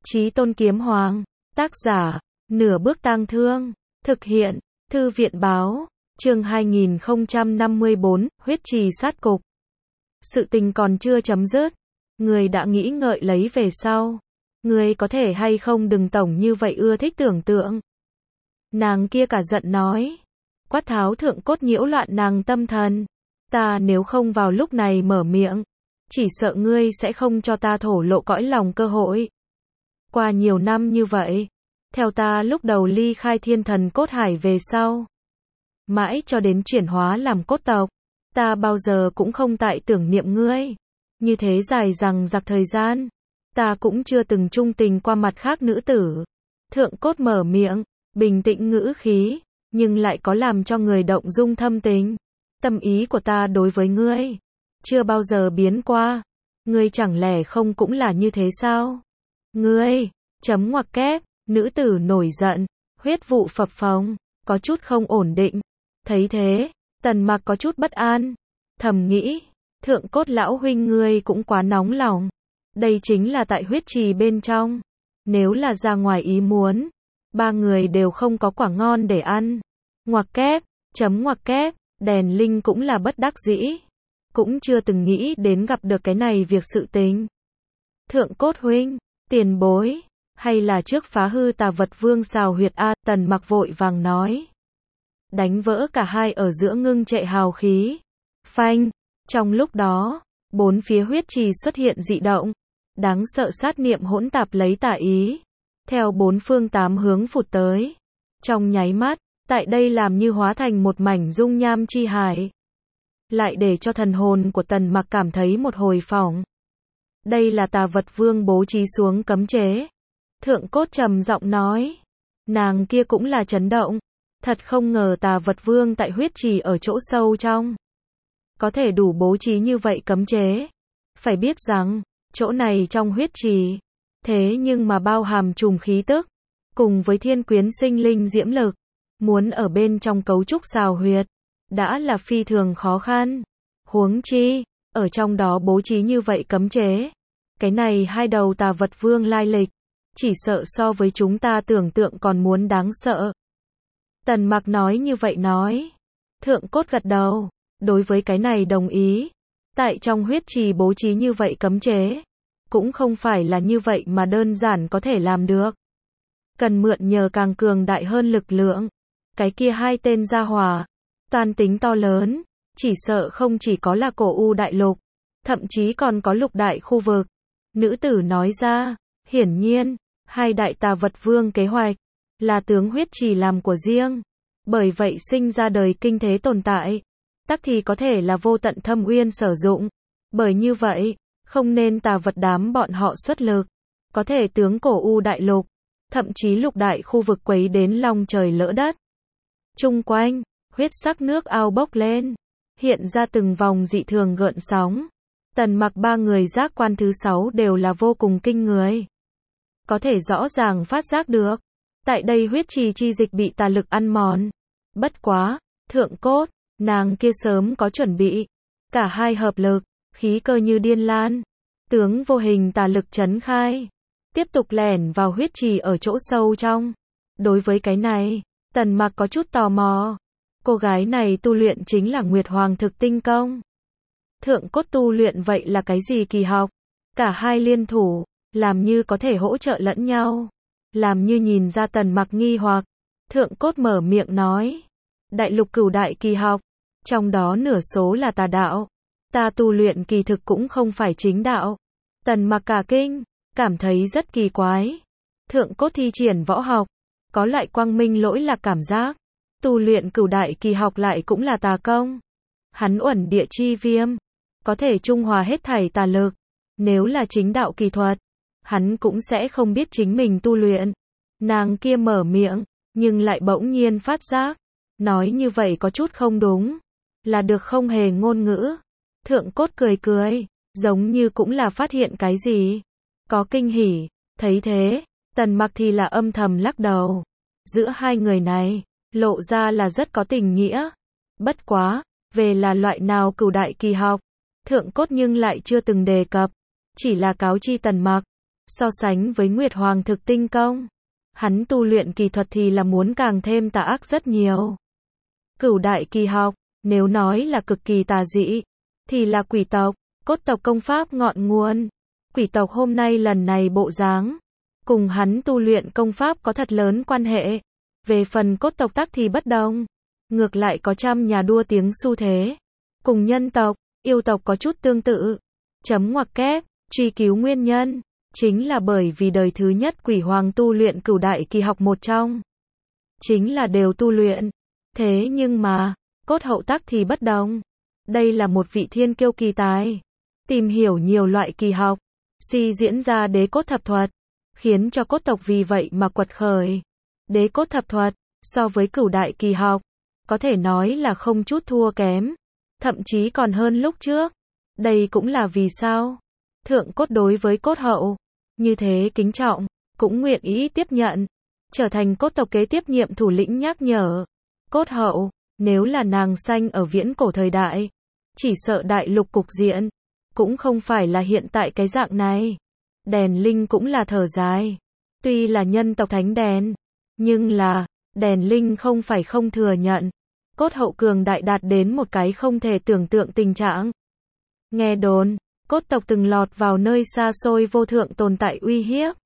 Chí Tôn Kiếm Hoàng, tác giả, Nửa Bước Tang Thương, thực hiện, Thư viện báo, chương 2054, huyết trì sát cục. Sự tình còn chưa chấm dứt, người đã nghĩ ngợi lấy về sau. Người có thể hay không đừng tổng như vậy ưa thích tưởng tượng. Nàng kia cả giận nói. Quát tháo thượng cốt nhiễu loạn nàng tâm thần. Ta nếu không vào lúc này mở miệng, chỉ sợ ngươi sẽ không cho ta thổ lộ cõi lòng cơ hội. Qua nhiều năm như vậy, theo ta lúc đầu ly khai thiên thần cốt hải về sau, mãi cho đến chuyển hóa làm cốt tộc, ta bao giờ cũng không tại tưởng niệm ngươi. Như thế dài dằng dặc thời gian, ta cũng chưa từng trung tình qua mặt khác nữ tử. Thượng cốt mở miệng, bình tĩnh ngữ khí, nhưng lại có làm cho người động dung thâm tình. Tâm ý của ta đối với ngươi, chưa bao giờ biến qua. Ngươi chẳng lẽ không cũng là như thế sao? Ngươi, chấm ngoặc kép, nữ tử nổi giận, huyết vụ phập phồng, có chút không ổn định. Thấy thế, Tần Mặc có chút bất an, thầm nghĩ, thượng cốt lão huynh ngươi cũng quá nóng lòng. Đây chính là tại huyết trì bên trong. Nếu là ra ngoài ý muốn, ba người đều không có quả ngon để ăn. Ngoặc kép, chấm ngoặc kép, đèn linh cũng là bất đắc dĩ. Cũng chưa từng nghĩ đến gặp được cái này việc sự tình. Thượng cốt huynh, tiền bối, hay là trước phá hư Tà Vật Vương xào huyệt a? Tần Mặc vội vàng nói. Đánh vỡ cả hai ở giữa ngưng trệ hào khí. Phanh, trong lúc đó, bốn phía huyết trì xuất hiện dị động. Đáng sợ sát niệm hỗn tạp lấy tà ý, theo bốn phương tám hướng phụt tới. Trong nháy mắt, tại đây làm như hóa thành một mảnh dung nham chi hải. Lại để cho thần hồn của Tần Mặc cảm thấy một hồi phỏng. Đây là Tà Vật Vương bố trí xuống cấm chế. Thượng cốt trầm giọng nói. Nàng kia cũng là chấn động. Thật không ngờ Tà Vật Vương tại huyết trì ở chỗ sâu trong có thể đủ bố trí như vậy cấm chế. Phải biết rằng, chỗ này trong huyết trì, thế nhưng mà bao hàm trùng khí tức, cùng với thiên quyến sinh linh diễm lực. Muốn ở bên trong cấu trúc xào huyệt, đã là phi thường khó khăn. Huống chi, ở trong đó bố trí như vậy cấm chế. Cái này hai đầu Tà Vật Vương lai lịch, chỉ sợ so với chúng ta tưởng tượng còn muốn đáng sợ. Tần Mặc nói như vậy nói. Thượng cốt gật đầu, đối với cái này đồng ý. Tại trong huyết trì bố trí như vậy cấm chế, cũng không phải là như vậy mà đơn giản có thể làm được. Cần mượn nhờ càng cường đại hơn lực lượng. Cái kia hai tên gia hỏa, toàn tính to lớn, chỉ sợ không chỉ có là cổ u đại lục, thậm chí còn có lục đại khu vực. Nữ tử nói ra, hiển nhiên, hai đại Tà Vật Vương kế hoạch, là tướng huyết trì làm của riêng. Bởi vậy sinh ra đời kinh thế tồn tại, tắc thì có thể là vô tận thâm uyên sử dụng. Bởi như vậy, không nên Tà Vật đám bọn họ xuất lực, có thể tướng cổ u đại lục, thậm chí lục đại khu vực quấy đến long trời lỡ đất. Chung quanh, huyết sắc nước ao bốc lên, hiện ra từng vòng dị thường gợn sóng. Tần Mặc ba người giác quan thứ 6 đều là vô cùng kinh người. Có thể rõ ràng phát giác được, tại đây huyết trì chi dịch bị tà lực ăn mòn. Bất quá, thượng cốt, nàng kia sớm có chuẩn bị. Cả hai hợp lực, khí cơ như điên lan. Tướng vô hình tà lực trấn khai. Tiếp tục lẻn vào huyết trì ở chỗ sâu trong. Đối với cái này, Tần Mặc có chút tò mò. Cô gái này tu luyện chính là Nguyệt Hoàng thực tinh công. Thượng cốt tu luyện vậy là cái gì kỳ học? Cả hai liên thủ, làm như có thể hỗ trợ lẫn nhau. Làm như nhìn ra Tần Mặc nghi hoặc. Thượng cốt mở miệng nói. Đại lục cửu đại kỳ học, trong đó nửa số là tà đạo. Ta tu luyện kỳ thực cũng không phải chính đạo. Tần Mặc cả kinh, cảm thấy rất kỳ quái. Thượng cốt thi triển võ học, có loại quang minh lỗi lạc cảm giác. Tu luyện cửu đại kỳ học lại cũng là tà công. Hắn uẩn địa chi viêm, có thể trung hòa hết thảy tà lực. Nếu là chính đạo kỳ thuật, hắn cũng sẽ không biết chính mình tu luyện. Nàng kia mở miệng, nhưng lại bỗng nhiên phát giác. Nói như vậy có chút không đúng. Là được không hề ngôn ngữ. Thượng cốt cười cười, giống như cũng là phát hiện cái gì. Có kinh hỉ, thấy thế, Tần Mặc thì là âm thầm lắc đầu. Giữa hai người này, lộ ra là rất có tình nghĩa. Bất quá, về là loại nào cửu đại kỳ học, thượng cốt nhưng lại chưa từng đề cập. Chỉ là cáo chi Tần Mặc. So sánh với Nguyệt Hoàng thực tinh công, hắn tu luyện kỳ thuật thì là muốn càng thêm tà ác rất nhiều. Cửu đại kỳ học, nếu nói là cực kỳ tà dị, thì là quỷ tộc, cốt tộc công pháp ngọn nguồn. Quỷ tộc hôm nay lần này bộ dáng, cùng hắn tu luyện công pháp có thật lớn quan hệ. Về phần cốt tộc tắc thì bất đồng. Ngược lại có trăm nhà đua tiếng xu thế. Cùng nhân tộc, yêu tộc có chút tương tự. Chấm ngoặc kép, truy cứu nguyên nhân. Chính là bởi vì đời thứ nhất quỷ hoàng tu luyện cửu đại kỳ học một trong. Chính là đều tu luyện. Thế nhưng mà, cốt hậu tắc thì bất đồng. Đây là một vị thiên kiêu kỳ tài. Tìm hiểu nhiều loại kỳ học, suy diễn ra đế cốt thập thuật, khiến cho cốt tộc vì vậy mà quật khởi. Đế cốt thập thuật, so với cửu đại kỳ học, có thể nói là không chút thua kém, thậm chí còn hơn lúc trước. Đây cũng là vì sao thượng cốt đối với cốt hậu như thế kính trọng, cũng nguyện ý tiếp nhận, trở thành cốt tộc kế tiếp nhiệm thủ lĩnh nhắc nhở. Cốt hậu, nếu là nàng sanh ở viễn cổ thời đại, chỉ sợ đại lục cục diện cũng không phải là hiện tại cái dạng này. Đèn Linh cũng là thở dài. Tuy là nhân tộc thánh đèn, nhưng là, Đèn Linh không phải không thừa nhận. Cốt hậu cường đại đạt đến một cái không thể tưởng tượng tình trạng. Nghe đồn, cốt tộc từng lọt vào nơi xa xôi vô thượng tồn tại uy hiếp.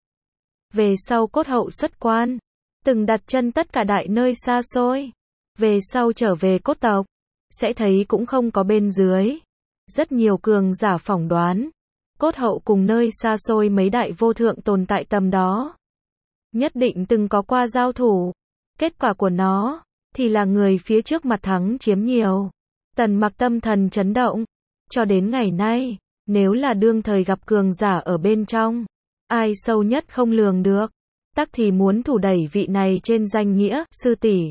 Về sau cốt hậu xuất quan, từng đặt chân tất cả đại nơi xa xôi. Về sau trở về cốt tộc, sẽ thấy cũng không có bên dưới. Rất nhiều cường giả phỏng đoán, cốt hậu cùng nơi xa xôi mấy đại vô thượng tồn tại tầm đó. Nhất định từng có qua giao thủ. Kết quả của nó, thì là người phía trước mặt thắng chiếm nhiều. Tần Mặc tâm thần chấn động. Cho đến ngày nay, nếu là đương thời gặp cường giả ở bên trong, ai sâu nhất không lường được, tắc thì muốn thủ đẩy vị này trên danh nghĩa sư tỷ.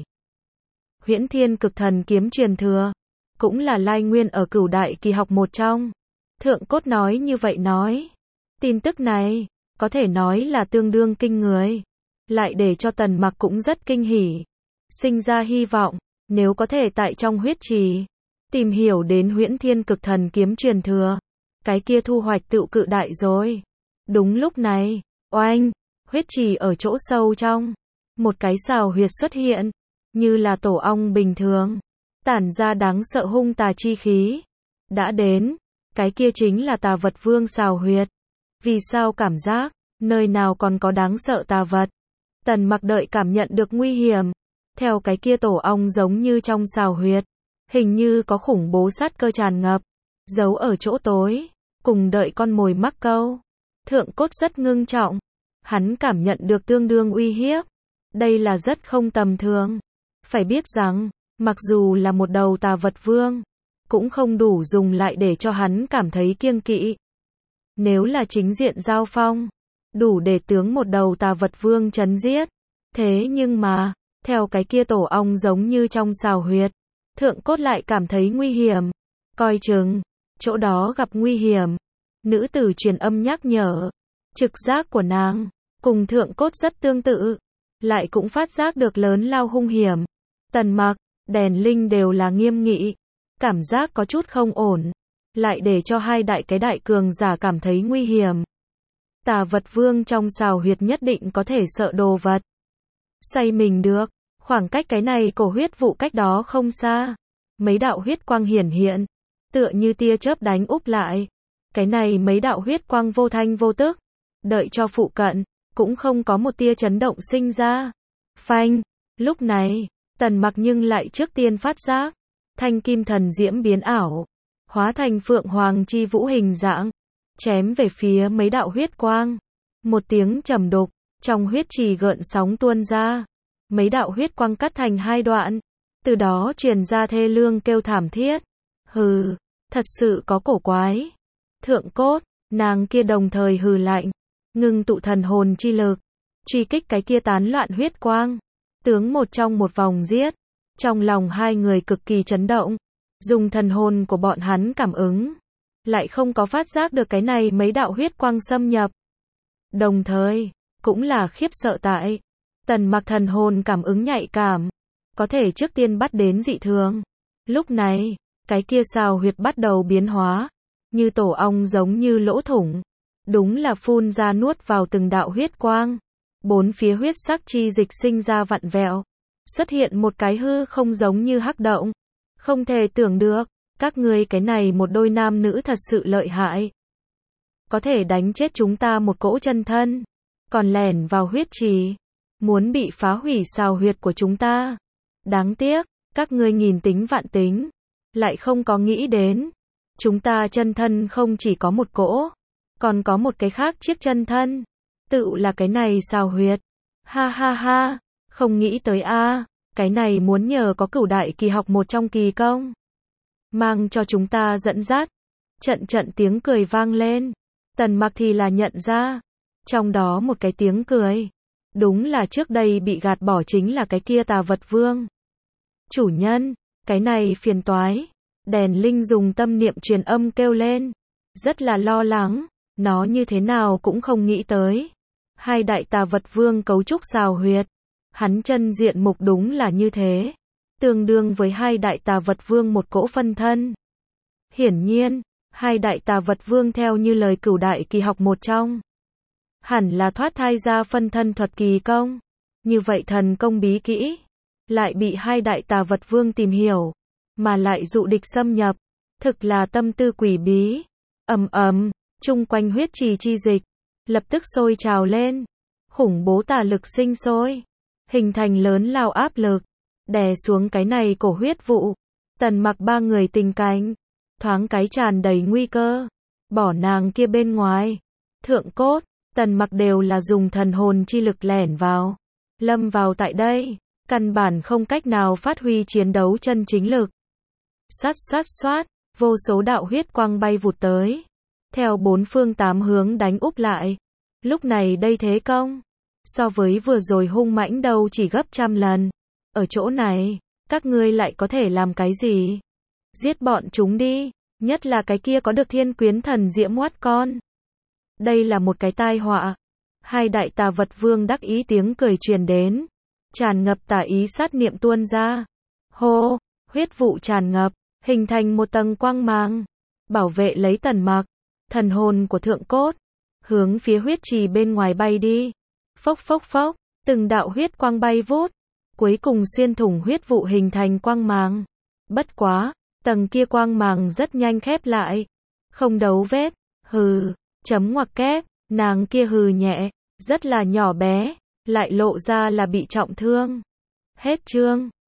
Huyễn Thiên Cực Thần kiếm truyền thừa, cũng là lai nguyên ở cửu đại kỳ học một trong. Thượng cốt nói như vậy nói. Tin tức này, có thể nói là tương đương kinh người. Lại để cho Tần Mặc cũng rất kinh hỉ. Sinh ra hy vọng, nếu có thể tại trong huyết trì, tìm hiểu đến Huyễn Thiên Cực Thần kiếm truyền thừa. Cái kia thu hoạch tựu cự đại rồi. Đúng lúc này, oanh, huyết trì ở chỗ sâu trong. Một cái xào huyệt xuất hiện, như là tổ ong bình thường. Tản ra đáng sợ hung tà chi khí. Đã đến, cái kia chính là tà vật vương xào huyệt. Vì sao cảm giác, nơi nào còn có đáng sợ tà vật? Tần Mặc đợi cảm nhận được nguy hiểm. Theo cái kia tổ ong giống như trong xào huyệt. Hình như có khủng bố sát cơ tràn ngập. Giấu ở chỗ tối. Cùng đợi con mồi mắc câu. Thượng cốt rất ngưng trọng. Hắn cảm nhận được tương đương uy hiếp. Đây là rất không tầm thường. Phải biết rằng, mặc dù là một đầu tà vật vương, cũng không đủ dùng lại để cho hắn cảm thấy kiêng kỵ. Nếu là chính diện giao phong, đủ để tướng một đầu tà vật vương chấn giết. Thế nhưng mà, theo cái kia tổ ong giống như trong xào huyệt, thượng cốt lại cảm thấy nguy hiểm. Coi chừng, chỗ đó gặp nguy hiểm. Nữ tử truyền âm nhắc nhở. Trực giác của nàng, cùng thượng cốt rất tương tự. Lại cũng phát giác được lớn lao hung hiểm. Tần Mặc, Đèn Linh đều là nghiêm nghị. Cảm giác có chút không ổn. Lại để cho hai đại cường giả cảm thấy nguy hiểm. Tà vật vương trong xào huyệt nhất định có thể sợ đồ vật. Xoay mình được. Khoảng cách cái này cổ huyết vụ cách đó không xa. Mấy đạo huyết quang hiển hiện. Tựa như tia chớp đánh úp lại. Cái này mấy đạo huyết quang vô thanh vô tức. Đợi cho phụ cận, cũng không có một tia chấn động sinh ra. Phanh. Lúc này, Tần Mặc nhưng lại trước tiên phát giác. Thanh kim thần diễm biến ảo. Hóa thành phượng hoàng chi vũ hình dạng. Chém về phía mấy đạo huyết quang. Một tiếng trầm đục. Trong huyết trì gợn sóng tuôn ra. Mấy đạo huyết quang cắt thành hai đoạn. Từ đó truyền ra thê lương kêu thảm thiết. Hừ, thật sự có cổ quái. Thượng cốt, nàng kia đồng thời hừ lạnh. Ngưng tụ thần hồn chi lực. Truy kích cái kia tán loạn huyết quang. Tướng một trong một vòng giết. Trong lòng hai người cực kỳ chấn động. Dùng thần hồn của bọn hắn cảm ứng. Lại không có phát giác được cái này mấy đạo huyết quang xâm nhập. Đồng thời, cũng là khiếp sợ tại. Tần Mặc thần hồn cảm ứng nhạy cảm. Có thể trước tiên bắt đến dị thường. Lúc này, cái kia xào huyệt bắt đầu biến hóa. Như tổ ong giống như lỗ thủng. đúng là phun ra nuốt vào từng đạo huyết quang. Bốn phía huyết sắc chi dịch sinh ra vặn vẹo, xuất hiện một cái hư không giống như hắc động. Không thể tưởng được, các ngươi cái này một đôi nam nữ thật sự lợi hại. Có thể đánh chết chúng ta một cỗ chân thân, còn lẻn vào huyết trì, muốn bị phá hủy xào huyệt của chúng ta. Đáng tiếc, các ngươi nghìn tính vạn tính, lại không có nghĩ đến. Chúng ta chân thân không chỉ có một cỗ, còn có một cái khác chiếc chân thân. Tự là cái này xào huyệt. Ha ha ha, không nghĩ tới a, cái này muốn nhờ có Cửu đại kỳ học một trong kỳ công, mang cho chúng ta dẫn dắt. Trận trận tiếng cười vang lên. Tần Mặc thì là nhận ra, trong đó một cái tiếng cười, đúng là trước đây bị gạt bỏ chính là cái kia Tà Vật Vương. Chủ nhân, cái này phiền toái. Đèn Linh dùng tâm niệm truyền âm kêu lên, rất là lo lắng, nó như thế nào cũng không nghĩ tới. Hai đại Tà Vật Vương cấu trúc xào huyệt, hắn chân diện mục đúng là như thế, tương đương với hai đại Tà Vật Vương một cỗ phân thân. Hiển nhiên, hai đại Tà Vật Vương theo như lời Cửu đại kỳ học một trong, hẳn là thoát thai ra phân thân thuật kỳ công. Như vậy thần công bí kỹ, lại bị hai đại Tà Vật Vương tìm hiểu, mà lại dụ địch xâm nhập, thực là tâm tư quỷ bí. Ầm ầm, chung quanh huyết trì chi dịch, lập tức sôi trào lên, khủng bố tà lực sinh sôi, hình thành lớn lao áp lực, đè xuống cái này cổ huyết vụ. Tần Mặc ba người tình cảnh, thoáng cái tràn đầy nguy cơ, bỏ nàng kia bên ngoài. Thượng Cốt, Tần Mặc đều là dùng thần hồn chi lực lẻn vào, lâm vào tại đây, căn bản không cách nào phát huy chiến đấu chân chính lực. Sát sát xoát, vô số đạo huyết quang bay vụt tới, theo bốn phương tám hướng đánh úp lại. Lúc này đây thế công, so với vừa rồi hung mãnh đâu chỉ gấp trăm lần. Ở chỗ này, các ngươi lại có thể làm cái gì? Giết bọn chúng đi, nhất là cái kia có được Thiên Quyến Thần Diễm Hoát con. Đây là một cái tai họa. Hai đại Tà Vật Vương đắc ý tiếng cười truyền đến, tràn ngập tà ý sát niệm tuôn ra. Hô, huyết vụ tràn ngập, hình thành một tầng quang mang, bảo vệ lấy Tần Mặc. Thần hồn của Thượng Cốt hướng phía huyết trì bên ngoài bay đi. Phốc phốc phốc, từng đạo huyết quang bay vút, cuối cùng xuyên thủng huyết vụ hình thành quang màng. Bất quá, tầng kia quang màng rất nhanh khép lại, không dấu vết. Hừ, chấm ngoặc kép, nàng kia hừ nhẹ, rất là nhỏ bé, lại lộ ra là bị trọng thương. Hết chương.